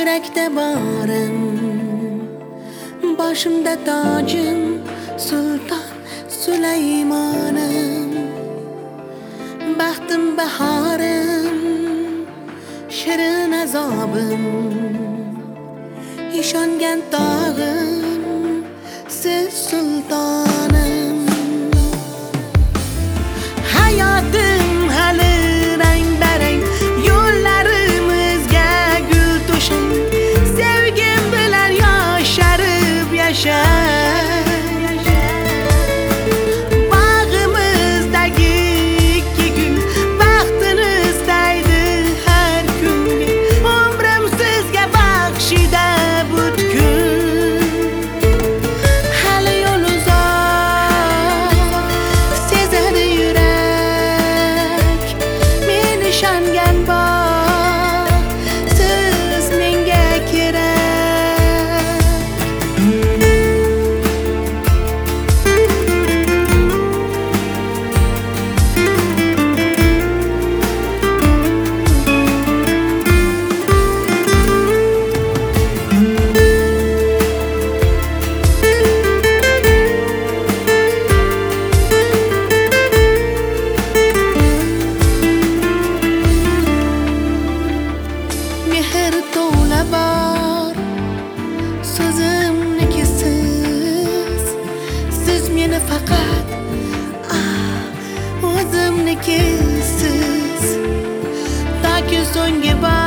Yürekte barım, başımda tacım, Sultan Süleymanım. Bahtım baharım, şirin azabım, işongan tağım, siz sultanım. Hayatım hali rang-barang, yo'llarimizga gul to'shing. Sevgim bilan yosharib yashang. Bag'imizdagi ikki gul baxtini istaydi har kunga. Umrim sizga baxshida butkul. Hali yo'l uzoq, sezadi yurak, men ishongan bor, siz menga kerak. Mehr to'la bor, so'zimniki siz. Siz meni faqat o'zimnikisiz. Toki so'nggi bor